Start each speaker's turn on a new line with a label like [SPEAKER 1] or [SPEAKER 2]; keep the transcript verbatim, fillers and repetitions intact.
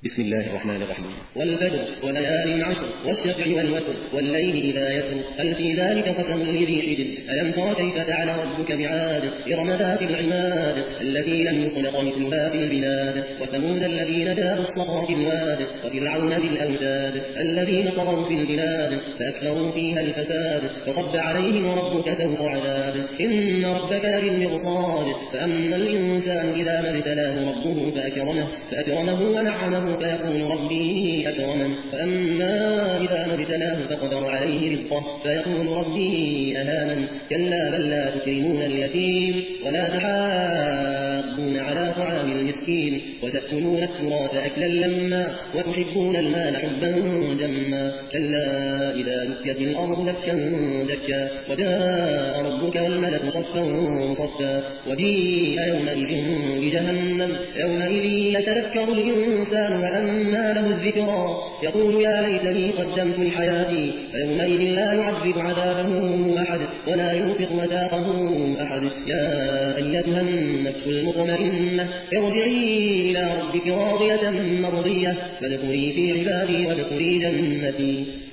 [SPEAKER 1] بسم الله الرحمن الرحيم.
[SPEAKER 2] والفجر وليال عشر والشفع والوتر والليل إذا يسر هل في ذلك قسم لذي حجر ألم تر كيف فعل ربك بعاد إرم ذات العماد التي لم يخلق مثلها في البلاد وثمود الذين جابوا الصخر في الواد وفرعون ذي الأوتاد الذين طغوا في البلاد فأكثروا فيها الفساد فصب عليهم ربك سوط عذاب إن ربك لبالمرصاد فأما الإنسان إذا ما ابتلاه ربه فأكرمه, فأكرمه ونعمه فيقول ربي أكرمن فأما إذا ما ابتلاه فقدر عليه رزقه فيقول ربي أهانن كلا بل لا تكرمون اليتيم ولا تحاضون على طعام المسكين وتأكلون التراث أكلا لما وتحبون المال حبا جما كلا إذا دكت الأرض دكا دكا وجاء ربك والملك صفا صفا وجيء يومئذ بجهنم يومئذ يتذكر الإنسان وأنى له الذكرى يقول يا ليتني قدمت لحياتي فيومئذ لا يعذب عذابه أحد ولا يوثق وثاقه أحد يا أيتها النفس المطمئنة ارجعي إلى ربك راضية مرضية فادخلي في عبادي وادخلي جنتي.